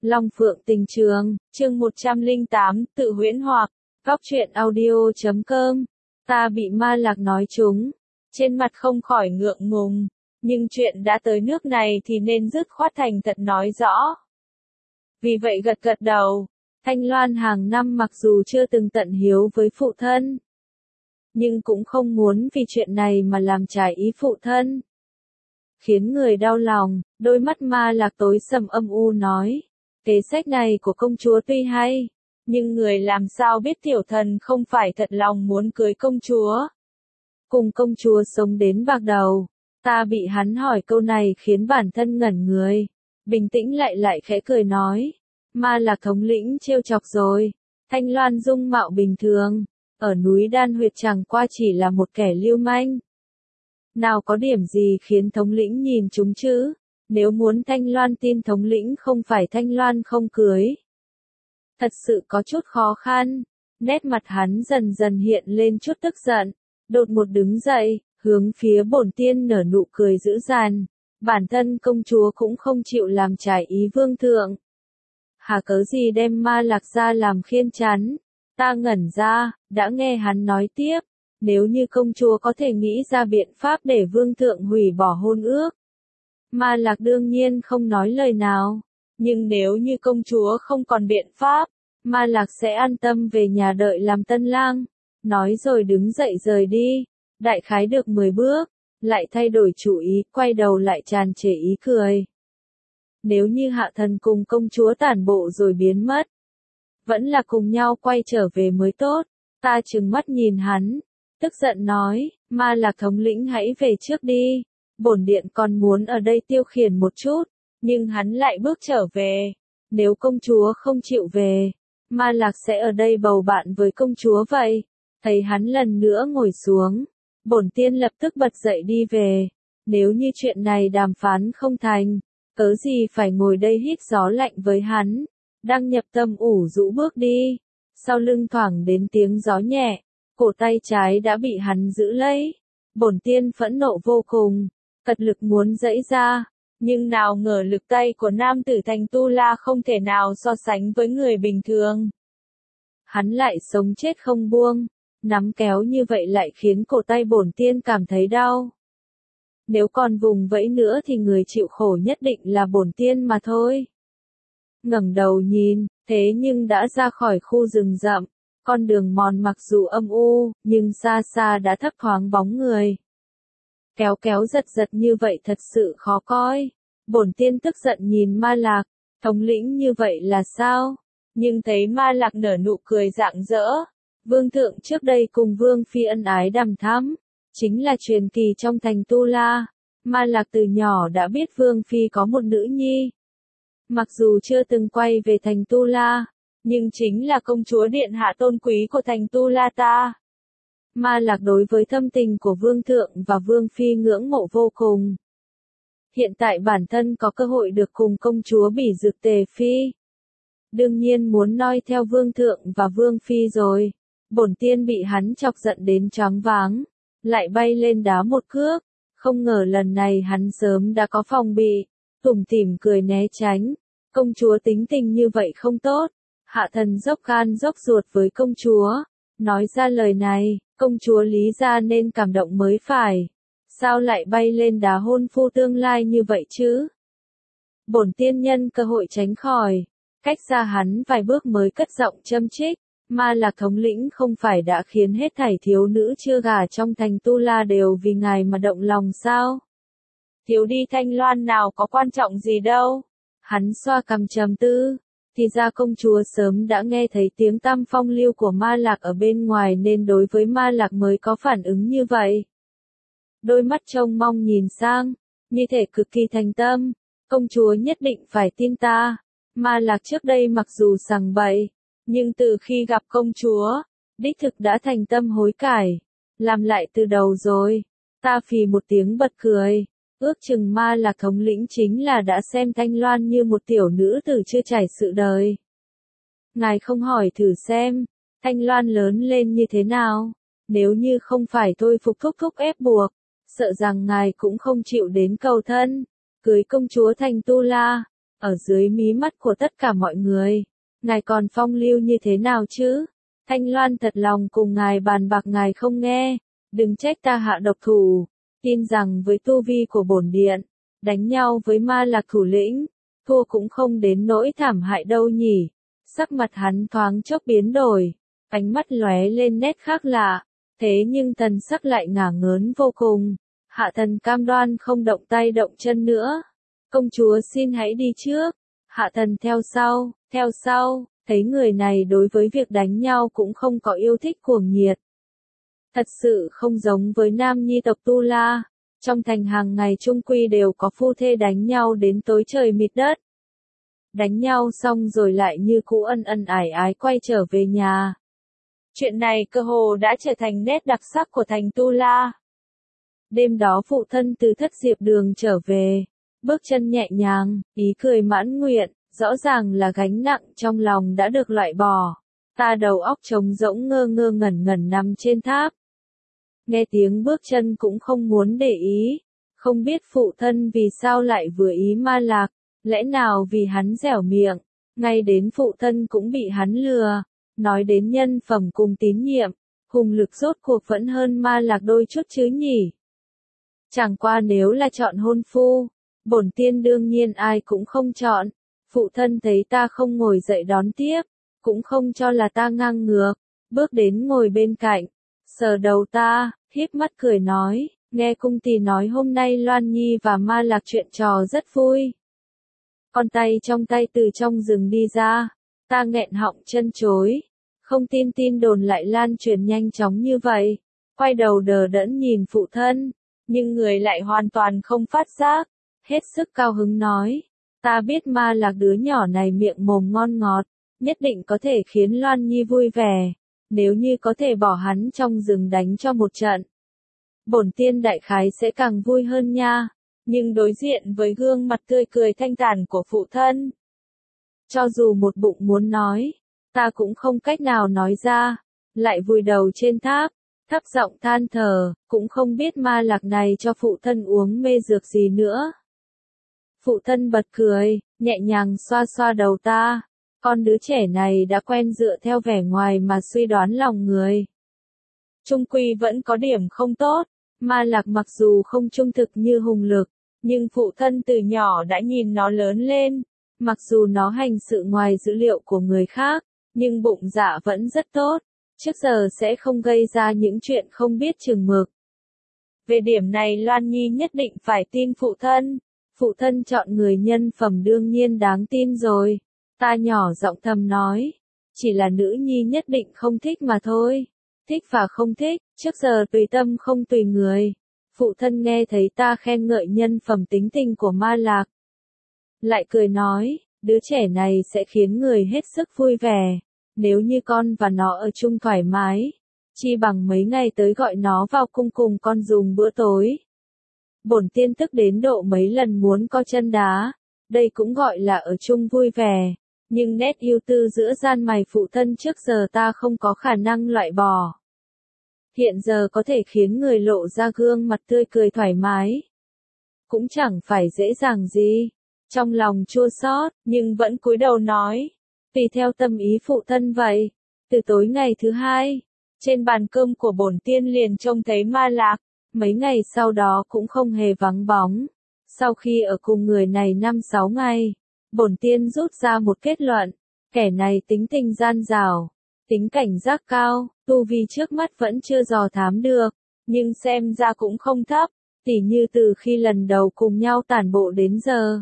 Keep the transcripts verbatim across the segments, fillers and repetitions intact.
Long Phượng Tình Trường, chương một trăm lẻ tám, tự huyễn hoặc, góc truyện audio chấm com. Ta bị ma lạc nói trúng, trên mặt không khỏi ngượng ngùng, nhưng chuyện đã tới nước này thì nên dứt khoát thành thật nói rõ. Vì vậy gật gật đầu, Thanh Loan hàng năm mặc dù chưa từng tận hiếu với phụ thân, nhưng cũng không muốn vì chuyện này mà làm trái ý phụ thân. Khiến người đau lòng, đôi mắt ma lạc tối sầm âm u nói, kế sách này của công chúa tuy hay, nhưng người làm sao biết tiểu thần không phải thật lòng muốn cưới công chúa. Cùng công chúa sống đến bạc đầu, ta bị hắn hỏi câu này khiến bản thân ngẩn người, bình tĩnh lại lại khẽ cười nói, ma lạc thống lĩnh trêu chọc rồi, Thanh Loan dung mạo bình thường, ở núi Đan Huyệt chẳng qua chỉ là một kẻ lưu manh. Nào có điểm gì khiến thống lĩnh nhìn chúng chứ, nếu muốn Thanh Loan tin thống lĩnh không phải Thanh Loan không cưới. Thật sự có chút khó khăn, nét mặt hắn dần dần hiện lên chút tức giận, đột một đứng dậy, hướng phía bổn tiên nở nụ cười dữ dằn, bản thân công chúa cũng không chịu làm trái ý vương thượng. Hà cớ gì đem ma lạc ra làm khiên chắn, ta ngẩn ra, đã nghe hắn nói tiếp. Nếu như công chúa có thể nghĩ ra biện pháp để vương thượng hủy bỏ hôn ước. Ma lạc đương nhiên không nói lời nào, nhưng nếu như công chúa không còn biện pháp, ma lạc sẽ an tâm về nhà đợi làm tân lang. Nói rồi đứng dậy rời đi, đại khái được mười bước, lại thay đổi chủ ý, quay đầu lại tràn trề ý cười. Nếu như hạ thần cùng công chúa tản bộ rồi biến mất, vẫn là cùng nhau quay trở về mới tốt. Ta trừng mắt nhìn hắn, tức giận nói, ma lạc thống lĩnh hãy về trước đi, bổn điện còn muốn ở đây tiêu khiển một chút, nhưng hắn lại bước trở về, nếu công chúa không chịu về, ma lạc sẽ ở đây bầu bạn với công chúa vậy. Thấy hắn lần nữa ngồi xuống, bổn tiên lập tức bật dậy đi về, nếu như chuyện này đàm phán không thành, cớ gì phải ngồi đây hít gió lạnh với hắn. Đang nhập tâm ủ rũ bước đi, sau lưng thoảng đến tiếng gió nhẹ, cổ tay trái đã bị hắn giữ lấy. Bổn tiên phẫn nộ vô cùng, cật lực muốn giãy ra, nhưng nào ngờ lực tay của nam tử thành tu la không thể nào so sánh với người bình thường. Hắn lại sống chết không buông, nắm kéo như vậy lại khiến cổ tay bổn tiên cảm thấy đau. Nếu còn vùng vẫy nữa thì người chịu khổ nhất định là bổn tiên mà thôi. Ngẩng đầu nhìn, thế nhưng đã ra khỏi khu rừng rậm, con đường mòn mặc dù âm u, nhưng xa xa đã thấp thoáng bóng người. Kéo kéo giật giật như vậy thật sự khó coi. Bổn tiên tức giận nhìn ma lạc, thống lĩnh như vậy là sao? Nhưng thấy ma lạc nở nụ cười rạng rỡ. Vương thượng trước đây cùng vương phi ân ái đằm thắm, chính là truyền kỳ trong thành Tu La. Ma lạc từ nhỏ đã biết vương phi có một nữ nhi. Mặc dù chưa từng quay về thành Tu La, nhưng chính là công chúa điện hạ tôn quý của thành Tu La ta. Ma lạc đối với thâm tình của vương thượng và vương phi ngưỡng mộ vô cùng. Hiện tại bản thân có cơ hội được cùng công chúa Bỉ Dược Tề Phi. Đương nhiên muốn noi theo vương thượng và vương phi rồi. Bổn tiên bị hắn chọc giận đến choáng váng, lại bay lên đá một cước. Không ngờ lần này hắn sớm đã có phòng bị, tủm tỉm cười né tránh. Công chúa tính tình như vậy không tốt. Hạ thần dốc gan dốc ruột với công chúa. Nói ra lời này, công chúa lý ra nên cảm động mới phải. Sao lại bay lên đá hôn phu tương lai như vậy chứ? Bổn tiên nhân cơ hội tránh khỏi, cách xa hắn vài bước mới cất giọng châm chích. Ma lạc thống lĩnh không phải đã khiến hết thảy thiếu nữ chưa gả trong thành Tu La đều vì ngài mà động lòng sao? Thiếu đi Thanh Loan nào có quan trọng gì đâu. Hắn xoa cằm trầm tư, thì ra công chúa sớm đã nghe thấy tiếng tăm phong lưu của ma lạc ở bên ngoài nên đối với ma lạc mới có phản ứng như vậy. Đôi mắt trông mong nhìn sang, như thể cực kỳ thành tâm, công chúa nhất định phải tin ta. Ma lạc trước đây mặc dù sằng bậy, nhưng từ khi gặp công chúa, đích thực đã thành tâm hối cải, làm lại từ đầu rồi. Ta phì một tiếng bật cười. Ước chừng ma lạc thống lĩnh chính là đã xem Thanh Loan như một tiểu nữ tử chưa trải sự đời. Ngài không hỏi thử xem, Thanh Loan lớn lên như thế nào, nếu như không phải thôi phục thúc thúc ép buộc, sợ rằng ngài cũng không chịu đến cầu thân, cưới công chúa thành Tu La. ở dưới mí mắt của tất cả mọi người. Ngài còn phong lưu như thế nào chứ? Thanh Loan thật lòng cùng ngài bàn bạc ngài không nghe, đừng trách ta hạ độc thủ, tin rằng với tu vi của bổn điện, đánh nhau với Ma Lạc thủ lĩnh, thua cũng không đến nỗi thảm hại đâu nhỉ. Sắc mặt hắn thoáng chốc biến đổi, ánh mắt lóe lên nét khác lạ, thế nhưng thần sắc lại ngả ngớn vô cùng. Hạ thần cam đoan không động tay động chân nữa. Công chúa xin hãy đi trước. Hạ thần theo sau, theo sau, thấy người này đối với việc đánh nhau cũng không có yêu thích cuồng nhiệt. Thật sự không giống với nam nhi tộc Tu La. Trong thành hàng ngày chung quy đều có phu thê đánh nhau đến tối trời mịt đất. Đánh nhau xong rồi lại như cũ ân ân ái ái quay trở về nhà. Chuyện này cơ hồ đã trở thành nét đặc sắc của thành Tu La. Đêm đó phụ thân từ Thất Diệp Đường trở về, bước chân nhẹ nhàng, ý cười mãn nguyện, rõ ràng là gánh nặng trong lòng đã được loại bỏ. Ta đầu óc trống rỗng ngơ ngơ ngẩn ngẩn nằm trên tháp. Nghe tiếng bước chân cũng không muốn để ý, không biết phụ thân vì sao lại vừa ý Ma Lạc, lẽ nào vì hắn dẻo miệng, ngay đến phụ thân cũng bị hắn lừa. Nói đến nhân phẩm cùng tín nhiệm, hùng lực rốt cuộc vẫn hơn Ma Lạc đôi chút chứ nhỉ. Chẳng qua nếu là chọn hôn phu, bổn tiên đương nhiên ai cũng không chọn. Phụ thân thấy ta không ngồi dậy đón tiếp, cũng không cho là ta ngang ngược, bước đến ngồi bên cạnh, sờ đầu ta, híp mắt cười nói, nghe cung tỳ nói hôm nay Loan Nhi và Ma Lạc chuyện trò rất vui. Con tay trong tay từ trong rừng đi ra, ta nghẹn họng chân chối, không tin tin đồn lại lan truyền nhanh chóng như vậy, quay đầu đờ đẫn nhìn phụ thân, nhưng người lại hoàn toàn không phát giác, hết sức cao hứng nói, ta biết Ma Lạc đứa nhỏ này miệng mồm ngon ngọt, nhất định có thể khiến Loan Nhi vui vẻ, nếu như có thể bỏ hắn trong rừng đánh cho một trận. Bổn tiên đại khái sẽ càng vui hơn nha, nhưng đối diện với gương mặt tươi cười thanh thản của phụ thân, cho dù một bụng muốn nói, ta cũng không cách nào nói ra, lại vùi đầu trên tháp, thấp giọng than thở, cũng không biết Ma Lạc này cho phụ thân uống mê dược gì nữa. Phụ thân bật cười, nhẹ nhàng xoa xoa đầu ta, con đứa trẻ này đã quen dựa theo vẻ ngoài mà suy đoán lòng người. Trung quy vẫn có điểm không tốt, Ma Lạc mặc dù không trung thực như hùng lực, nhưng phụ thân từ nhỏ đã nhìn nó lớn lên, mặc dù nó hành sự ngoài dữ liệu của người khác, nhưng bụng dạ vẫn rất tốt, trước giờ sẽ không gây ra những chuyện không biết chừng mực. Về điểm này Loan Nhi nhất định phải tin phụ thân, phụ thân chọn người nhân phẩm đương nhiên đáng tin rồi, ta nhỏ giọng thầm nói, chỉ là nữ nhi nhất định không thích mà thôi, thích và không thích, trước giờ tùy tâm không tùy người. Phụ thân nghe thấy ta khen ngợi nhân phẩm tính tình của Ma Lạc, lại cười nói, đứa trẻ này sẽ khiến người hết sức vui vẻ, nếu như con và nó ở chung thoải mái, chi bằng mấy ngày tới gọi nó vào cung cùng con dùng bữa tối. Bổn tiên tức đến độ mấy lần muốn co chân đá, đây cũng gọi là ở chung vui vẻ, nhưng nét ưu tư giữa gian mày phụ thân trước giờ ta không có khả năng loại bỏ. Hiện giờ có thể khiến người lộ ra gương mặt tươi cười thoải mái, cũng chẳng phải dễ dàng gì. Trong lòng chua xót, nhưng vẫn cúi đầu nói, tùy theo tâm ý phụ thân vậy. Từ tối ngày thứ hai, trên bàn cơm của bổn tiên liền trông thấy Ma Lạc, mấy ngày sau đó cũng không hề vắng bóng. Sau khi ở cùng người này năm sáu ngày, bổn tiên rút ra một kết luận, kẻ này tính tình gian dảo, tính cảnh giác cao, tu vi trước mắt vẫn chưa dò thám được, nhưng xem ra cũng không thấp, tỉ như từ khi lần đầu cùng nhau tản bộ đến giờ.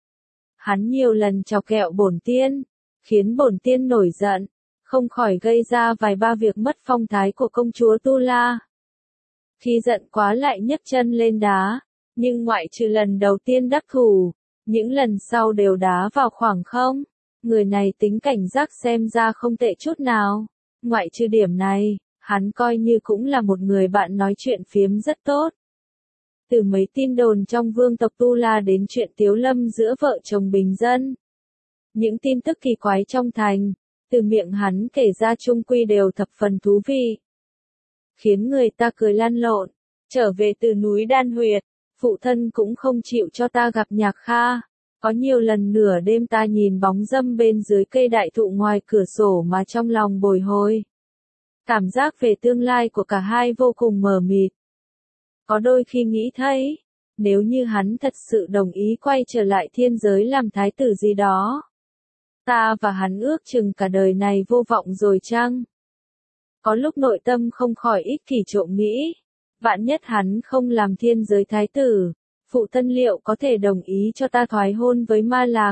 Hắn nhiều lần chọc ghẹo bổn tiên, khiến bổn tiên nổi giận, không khỏi gây ra vài ba việc mất phong thái của công chúa Tu La. Khi giận quá lại nhấc chân lên đá, nhưng ngoại trừ lần đầu tiên đắc thủ, những lần sau đều đá vào khoảng không. Người này tính cảnh giác xem ra không tệ chút nào. Ngoại trừ điểm này, hắn coi như cũng là một người bạn nói chuyện phiếm rất tốt. Từ mấy tin đồn trong vương tộc Tu La đến chuyện tiếu lâm giữa vợ chồng bình dân. Những tin tức kỳ quái trong thành, từ miệng hắn kể ra chung quy đều thập phần thú vị, khiến người ta cười lăn lộn. Trở về từ núi Đan Huyệt, phụ thân cũng không chịu cho ta gặp Nhạc Kha, Có nhiều lần nửa đêm ta nhìn bóng dâm bên dưới cây đại thụ ngoài cửa sổ mà trong lòng bồi hồi. Cảm giác về tương lai của cả hai vô cùng mờ mịt. Có đôi khi nghĩ thấy, nếu như hắn thật sự đồng ý quay trở lại thiên giới làm thái tử gì đó, ta và hắn ước chừng cả đời này vô vọng rồi chăng? Có lúc nội tâm không khỏi ích kỷ trộm nghĩ, vạn nhất hắn không làm thiên giới thái tử, phụ thân liệu có thể đồng ý cho ta thoái hôn với Ma Lạc,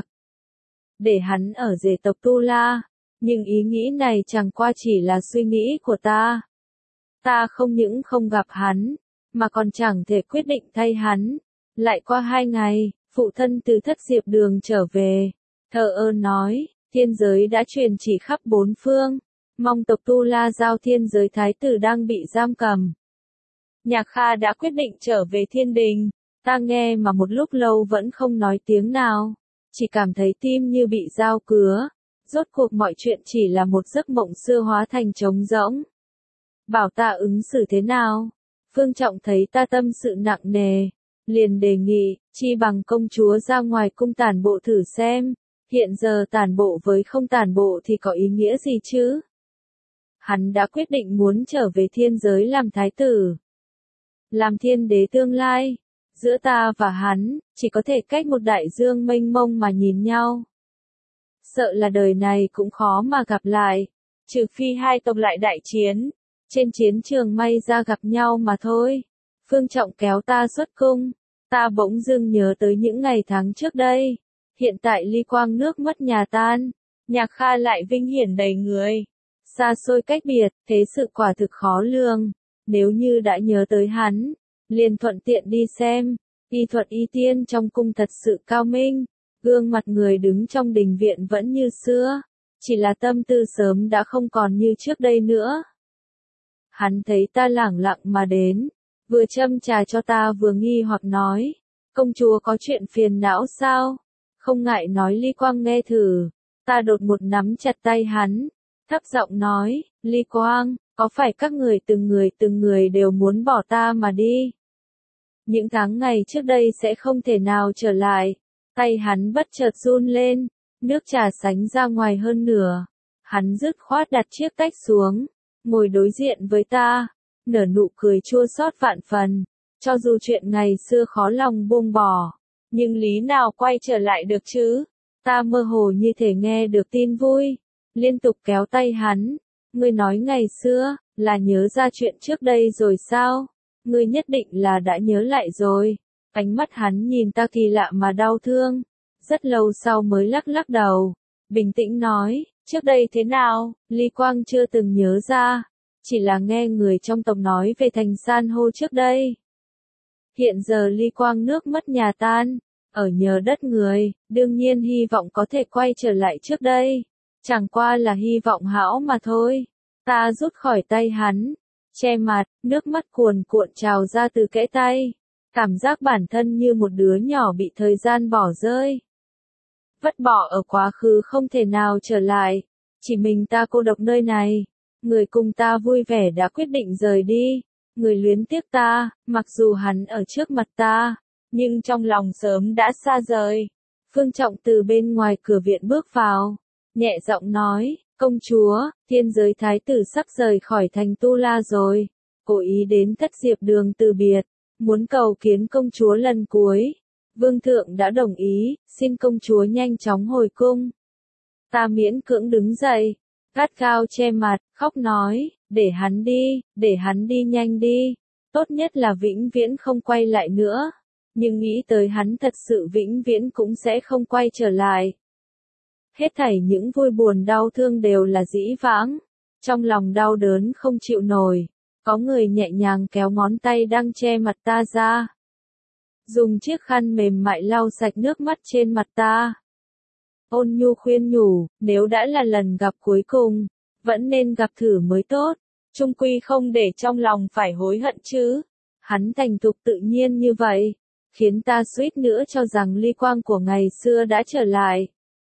để hắn ở rể tộc Tu La, nhưng ý nghĩ này chẳng qua chỉ là suy nghĩ của ta. Ta không những không gặp hắn, mà còn chẳng thể quyết định thay hắn. Lại qua hai ngày, phụ thân từ Thất Diệp Đường trở về, thờ ơ nói, thiên giới đã truyền chỉ khắp bốn phương, mong tộc Tu La giao thiên giới thái tử đang bị giam cầm. Nhạc Kha đã quyết định trở về thiên đình, ta nghe mà một lúc lâu vẫn không nói tiếng nào, chỉ cảm thấy tim như bị dao cứa, rốt cuộc mọi chuyện chỉ là một giấc mộng xưa hóa thành trống rỗng. Bảo ta ứng xử thế nào? Phương Trọng thấy ta tâm sự nặng nề, liền đề nghị, chi bằng công chúa ra ngoài cung tản bộ thử xem, hiện giờ tản bộ với không tản bộ thì có ý nghĩa gì chứ? Hắn đã quyết định muốn trở về thiên giới làm thái tử, làm thiên đế tương lai, giữa ta và hắn, chỉ có thể cách một đại dương mênh mông mà nhìn nhau. Sợ là đời này cũng khó mà gặp lại, trừ phi hai tộc lại đại chiến, trên chiến trường may ra gặp nhau mà thôi. Phương Trọng kéo ta xuất cung, ta bỗng dưng nhớ tới những ngày tháng trước đây. Hiện tại Ly Quang nước mất nhà tan, Nhạc Kha lại vinh hiển đầy người. Xa xôi cách biệt, thế sự quả thực khó lường. Nếu như đã nhớ tới hắn, liền thuận tiện đi xem. Y thuật y tiên trong cung thật sự cao minh, gương mặt người đứng trong đình viện vẫn như xưa, chỉ là tâm tư sớm đã không còn như trước đây nữa. Hắn thấy ta lẳng lặng mà đến, vừa châm trà cho ta vừa nghi hoặc nói, công chúa có chuyện phiền não sao? Không ngại nói Ly Quang nghe thử. Ta đột một nắm chặt tay hắn, thấp giọng nói, Ly Quang, có phải các người từng người từng người đều muốn bỏ ta mà đi? Những tháng ngày trước đây sẽ không thể nào trở lại. Tay hắn bất chợt run lên, nước trà sánh ra ngoài hơn nửa. Hắn dứt khoát đặt chiếc tách xuống, ngồi đối diện với ta, nở nụ cười chua xót vạn phần. Cho dù chuyện ngày xưa khó lòng buông bỏ, nhưng lý nào quay trở lại được chứ? Ta mơ hồ như thể nghe được tin vui, liên tục kéo tay hắn. Ngươi nói ngày xưa, là nhớ ra chuyện trước đây rồi sao? Ngươi nhất định là đã nhớ lại rồi. Ánh mắt hắn nhìn ta kỳ lạ mà đau thương. Rất lâu sau mới lắc lắc đầu, bình tĩnh nói, trước đây thế nào? Ly Quang chưa từng nhớ ra, chỉ là nghe người trong tộc nói về thành san hô trước đây. Hiện giờ Ly Quang nước mất nhà tan, ở nhờ đất người, đương nhiên hy vọng có thể quay trở lại trước đây. Chẳng qua là hy vọng hão mà thôi. Ta rút khỏi tay hắn, che mặt, nước mắt cuồn cuộn trào ra từ kẽ tay. Cảm giác bản thân như một đứa nhỏ bị thời gian bỏ rơi. Vứt bỏ ở quá khứ không thể nào trở lại. Chỉ mình ta cô độc nơi này. Người cùng ta vui vẻ đã quyết định rời đi. Người luyến tiếc ta, mặc dù hắn ở trước mặt ta, nhưng trong lòng sớm đã xa rời. Phương Trọng từ bên ngoài cửa viện bước vào, nhẹ giọng nói, công chúa, thiên giới thái tử sắp rời khỏi thành Tu La rồi. Cố ý đến Thất Diệp Đường từ biệt, muốn cầu kiến công chúa lần cuối. Vương thượng đã đồng ý, xin công chúa nhanh chóng hồi cung. Ta miễn cưỡng đứng dậy, gắt gao che mặt, khóc nói, để hắn đi, để hắn đi nhanh đi. Tốt nhất là vĩnh viễn không quay lại nữa. Nhưng nghĩ tới hắn thật sự vĩnh viễn cũng sẽ không quay trở lại. Hết thảy những vui buồn đau thương đều là dĩ vãng. Trong lòng đau đớn không chịu nổi. Có người nhẹ nhàng kéo ngón tay đang che mặt ta ra. Dùng chiếc khăn mềm mại lau sạch nước mắt trên mặt ta. Ôn nhu khuyên nhủ, nếu đã là lần gặp cuối cùng, vẫn nên gặp thử mới tốt. Chung quy không để trong lòng phải hối hận chứ. Hắn thành thục tự nhiên như vậy, khiến ta suýt nữa cho rằng Ly Quang của ngày xưa đã trở lại.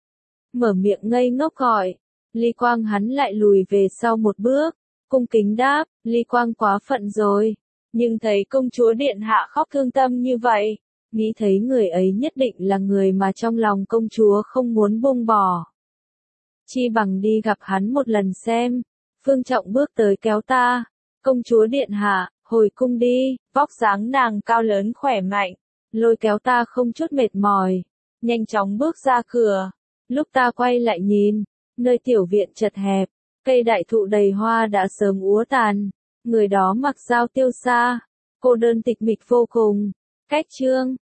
Mở miệng ngây ngốc gọi, Ly Quang hắn lại lùi về sau một bước, cung kính đáp, Ly Quang quá phận rồi. Nhưng thấy công chúa điện hạ khóc thương tâm như vậy, nghĩ thấy người ấy nhất định là người mà trong lòng công chúa không muốn buông bỏ. Chi bằng đi gặp hắn một lần xem. Phương Trọng bước tới kéo ta. Công chúa điện hạ, hồi cung đi, vóc dáng nàng cao lớn khỏe mạnh, lôi kéo ta không chút mệt mỏi, nhanh chóng bước ra cửa. Lúc ta quay lại nhìn, nơi tiểu viện chật hẹp, cây đại thụ đầy hoa đã sớm úa tàn, người đó mặc dao tiêu sa, cô đơn tịch mịch vô cùng. Cách chương